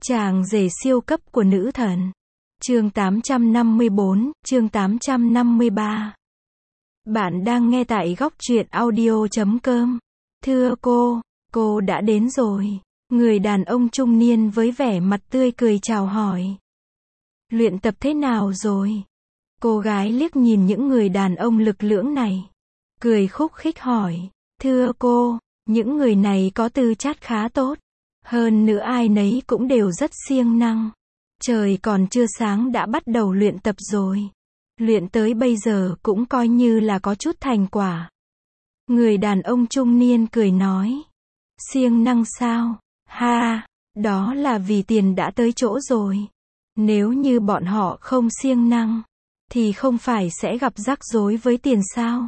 Chàng rể siêu cấp của nữ thần. Chương 854, chương 853. Bạn đang nghe tại góc truyện audio.com. Thưa cô đã đến rồi. Người đàn ông trung niên với vẻ mặt tươi cười chào hỏi. Luyện tập thế nào rồi? Cô gái liếc nhìn những người đàn ông lực lưỡng này. Cười khúc khích hỏi. Thưa cô, những người này có tư chất khá tốt. Hơn nữa ai nấy cũng đều rất siêng năng. Trời còn chưa sáng đã bắt đầu luyện tập rồi. Luyện tới bây giờ cũng coi như là có chút thành quả. Người đàn ông trung niên cười nói. Siêng năng sao? Ha, đó là vì tiền đã tới chỗ rồi. Nếu như bọn họ không siêng năng, thì không phải sẽ gặp rắc rối với tiền sao?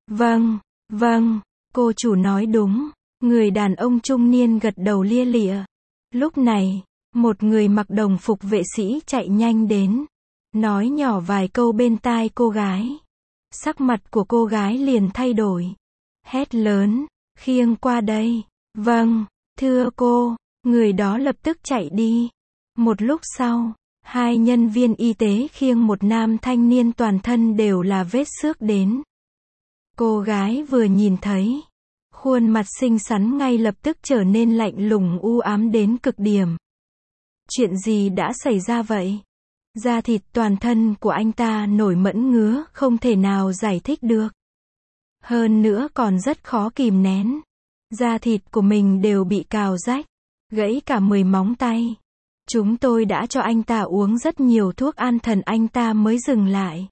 Vâng, cô chủ nói đúng. Người đàn ông trung niên gật đầu lia lịa. Lúc này, một người mặc đồng phục vệ sĩ chạy nhanh đến, nói nhỏ vài câu bên tai cô gái. Sắc mặt của cô gái liền thay đổi. Hét lớn, khiêng qua đây. Vâng, thưa cô, người đó lập tức chạy đi. Một lúc sau, hai nhân viên y tế khiêng một nam thanh niên toàn thân đều là vết xước đến. Cô gái vừa nhìn thấy, khuôn mặt xinh xắn ngay lập tức trở nên lạnh lùng u ám đến cực điểm. Chuyện gì đã xảy ra vậy? Da thịt toàn thân của anh ta nổi mẫn ngứa, không thể nào giải thích được. Hơn nữa còn rất khó kìm nén. Da thịt của mình đều bị cào rách, gãy cả 10 móng tay. Chúng tôi đã cho anh ta uống rất nhiều thuốc an thần anh ta mới dừng lại.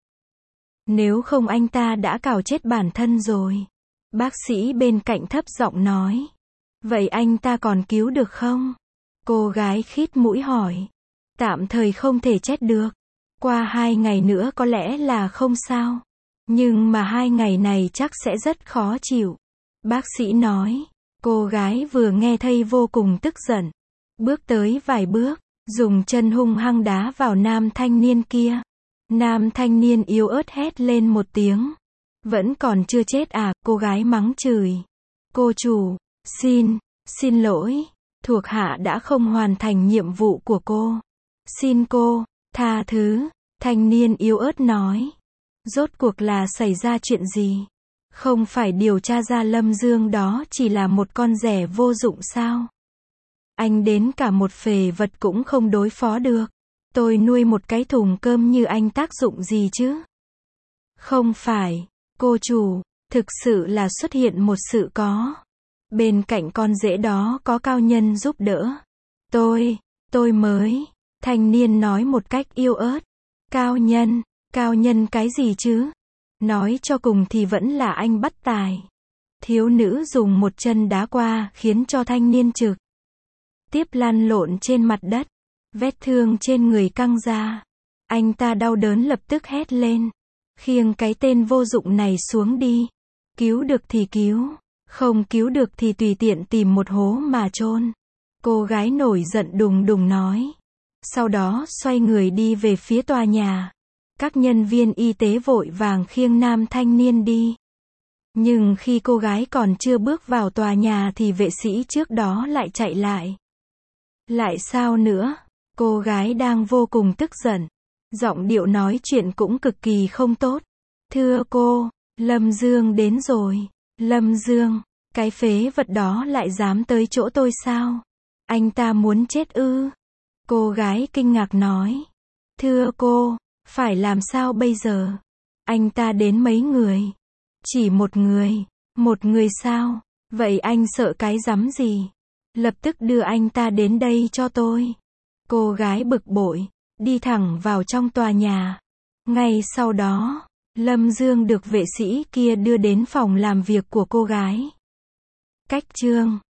Nếu không anh ta đã cào chết bản thân rồi. Bác sĩ bên cạnh thấp giọng nói. Vậy anh ta còn cứu được không? Cô gái khít mũi hỏi. Tạm thời không thể chết được. Qua 2 ngày nữa có lẽ là không sao. Nhưng mà 2 ngày này chắc sẽ rất khó chịu. Bác sĩ nói. Cô gái vừa nghe thấy vô cùng tức giận. Bước tới vài bước, dùng chân hung hăng đá vào nam thanh niên kia. Nam thanh niên yếu ớt hét lên một tiếng. Vẫn còn chưa chết à? Cô gái mắng chửi. Cô chủ, xin lỗi, thuộc hạ đã không hoàn thành nhiệm vụ của cô. Xin cô, tha thứ, thanh niên yếu ớt nói. Rốt cuộc là xảy ra chuyện gì? Không phải điều tra ra Lâm Dương đó chỉ là một con rẻ vô dụng sao? Anh đến cả một phề vật cũng không đối phó được. Tôi nuôi một cái thùng cơm như anh tác dụng gì chứ? Không phải, cô chủ, thực sự là xuất hiện một sự có. Bên cạnh con rể đó có cao nhân giúp đỡ. Tôi mới, thanh niên nói một cách yếu ớt. Cao nhân cái gì chứ? Nói cho cùng thì vẫn là anh bất tài. Thiếu nữ dùng một chân đá qua khiến cho thanh niên trực tiếp lăn lộn trên mặt đất. Vết thương trên người căng ra. Anh ta đau đớn lập tức hét lên. Khiêng cái tên vô dụng này xuống đi. Cứu được thì cứu. Không cứu được thì tùy tiện tìm một hố mà chôn. Cô gái nổi giận đùng đùng nói. Sau đó xoay người đi về phía tòa nhà. Các nhân viên y tế vội vàng khiêng nam thanh niên đi. Nhưng khi cô gái còn chưa bước vào tòa nhà thì vệ sĩ trước đó lại chạy lại. Lại sao nữa? Cô gái đang vô cùng tức giận. Giọng điệu nói chuyện cũng cực kỳ không tốt. Thưa cô, Lâm Dương đến rồi. Lâm Dương, cái phế vật đó lại dám tới chỗ tôi sao? Anh ta muốn chết ư? Cô gái kinh ngạc nói. Thưa cô, phải làm sao bây giờ? Anh ta đến mấy người? Chỉ một người. Một người sao? Vậy anh sợ cái rắm gì? Lập tức đưa anh ta đến đây cho tôi. Cô gái bực bội, đi thẳng vào trong tòa nhà. Ngay sau đó, Lâm Dương được vệ sĩ kia đưa đến phòng làm việc của cô gái. Cách chương